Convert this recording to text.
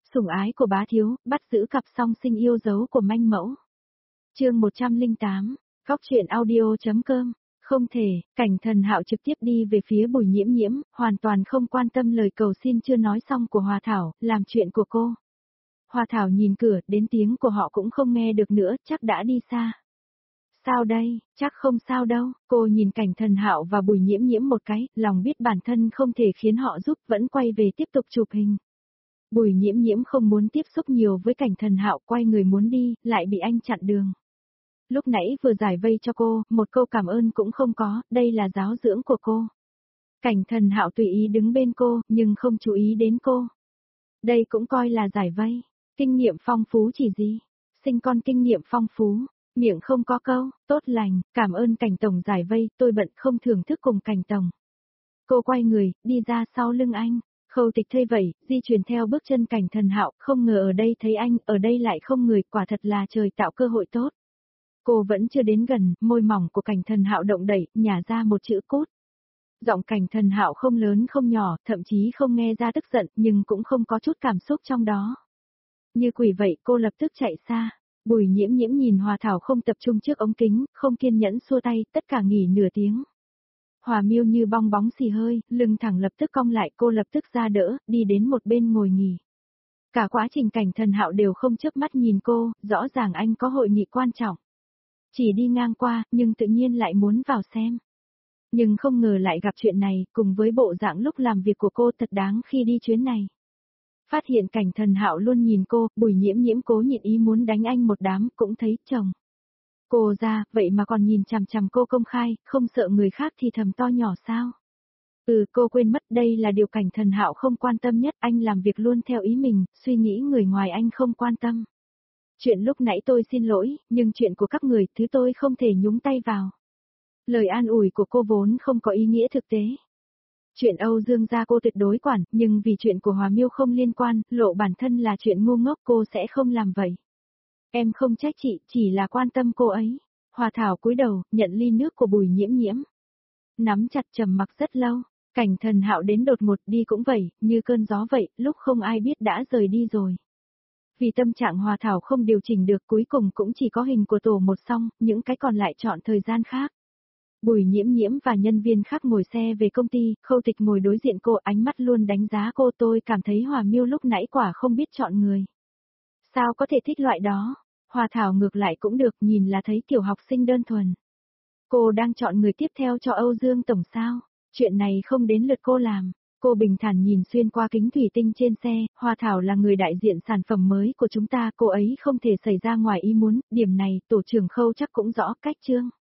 Sủng ái của bá thiếu, bắt giữ cặp song sinh yêu dấu của manh mẫu. Chương 108, Góc truyện audio.com. Không thể, Cảnh Thần Hạo trực tiếp đi về phía Bùi Nhiễm Nhiễm, hoàn toàn không quan tâm lời cầu xin chưa nói xong của Hòa Thảo, làm chuyện của cô. Hòa Thảo nhìn cửa, đến tiếng của họ cũng không nghe được nữa, chắc đã đi xa. Sao đây, chắc không sao đâu, cô nhìn Cảnh Thần Hạo và Bùi Nhiễm Nhiễm một cái, lòng biết bản thân không thể khiến họ giúp, vẫn quay về tiếp tục chụp hình. Bùi Nhiễm Nhiễm không muốn tiếp xúc nhiều với Cảnh Thần Hạo, quay người muốn đi, lại bị anh chặn đường. Lúc nãy vừa giải vây cho cô, một câu cảm ơn cũng không có, đây là giáo dưỡng của cô. Cảnh Thần Hạo tùy ý đứng bên cô, nhưng không chú ý đến cô. Đây cũng coi là giải vây, kinh nghiệm phong phú chỉ gì, sinh con kinh nghiệm phong phú, miệng không có câu, tốt lành, cảm ơn Cảnh Tổng giải vây, tôi bận không thưởng thức cùng Cảnh Tổng. Cô quay người, đi ra sau lưng anh. Khâu Tịch thấy vậy, di chuyển theo bước chân Cảnh Thần Hạo, không ngờ ở đây thấy anh, ở đây lại không người, quả thật là trời tạo cơ hội tốt. Cô vẫn chưa đến gần, môi mỏng của Cảnh Thần Hạo động đẩy, nhả ra một chữ cút. Giọng Cảnh Thần Hạo không lớn không nhỏ, thậm chí không nghe ra tức giận, nhưng cũng không có chút cảm xúc trong đó. Như quỷ vậy, cô lập tức chạy xa. Bùi Nhiễm Nhiễm nhìn Hòa Thảo không tập trung trước ống kính, không kiên nhẫn xua tay, tất cả nghỉ nửa tiếng. Hòa Miêu như bong bóng xì hơi, lưng thẳng lập tức cong lại, cô lập tức ra đỡ, đi đến một bên ngồi nghỉ. Cả quá trình Cảnh Thần Hạo đều không chớp mắt nhìn cô, rõ ràng anh có hội nghị quan trọng. Chỉ đi ngang qua, nhưng tự nhiên lại muốn vào xem. Nhưng không ngờ lại gặp chuyện này, cùng với bộ dạng lúc làm việc của cô thật đáng khi đi chuyến này. Phát hiện Cảnh Thần Hạo luôn nhìn cô, Bùi Nhiễm Nhiễm cố nhịn ý muốn đánh anh một đám, cũng thấy chồng. Cô ra, vậy mà còn nhìn chằm chằm cô công khai, không sợ người khác thì thầm to nhỏ sao? Cô quên mất đây là điều Cảnh Thần Hạo không quan tâm nhất, anh làm việc luôn theo ý mình, suy nghĩ người ngoài anh không quan tâm. Chuyện lúc nãy tôi xin lỗi, nhưng chuyện của các người, thứ tôi không thể nhúng tay vào. Lời an ủi của cô vốn không có ý nghĩa thực tế. Chuyện Âu Dương gia cô tuyệt đối quản, nhưng vì chuyện của Hòa Miêu không liên quan, lộ bản thân là chuyện ngu ngốc cô sẽ không làm vậy. Em không trách chị, chỉ là quan tâm cô ấy. Hòa Thảo cúi đầu, nhận ly nước của Bùi Nhiễm Nhiễm. Nắm chặt trầm mặc rất lâu, Cảnh Thần Hạo đến đột ngột đi cũng vậy, như cơn gió vậy, lúc không ai biết đã rời đi rồi. Vì tâm trạng Hòa Thảo không điều chỉnh được, cuối cùng cũng chỉ có hình của tổ một xong, những cái còn lại chọn thời gian khác. Bùi Nhiễm Nhiễm và nhân viên khác ngồi xe về công ty, Khâu Tịch ngồi đối diện cô, ánh mắt luôn đánh giá cô. Tôi cảm thấy Hòa Miêu lúc nãy quả không biết chọn người. Sao có thể thích loại đó? Hòa Thảo ngược lại cũng được, nhìn là thấy kiểu học sinh đơn thuần. Cô đang chọn người tiếp theo cho Âu Dương Tổng sao? Chuyện này không đến lượt cô làm. Cô bình thản nhìn xuyên qua kính thủy tinh trên xe, Hòa Thảo là người đại diện sản phẩm mới của chúng ta, cô ấy không thể xảy ra ngoài ý muốn, điểm này tổ trưởng Khâu chắc cũng rõ. Cách chương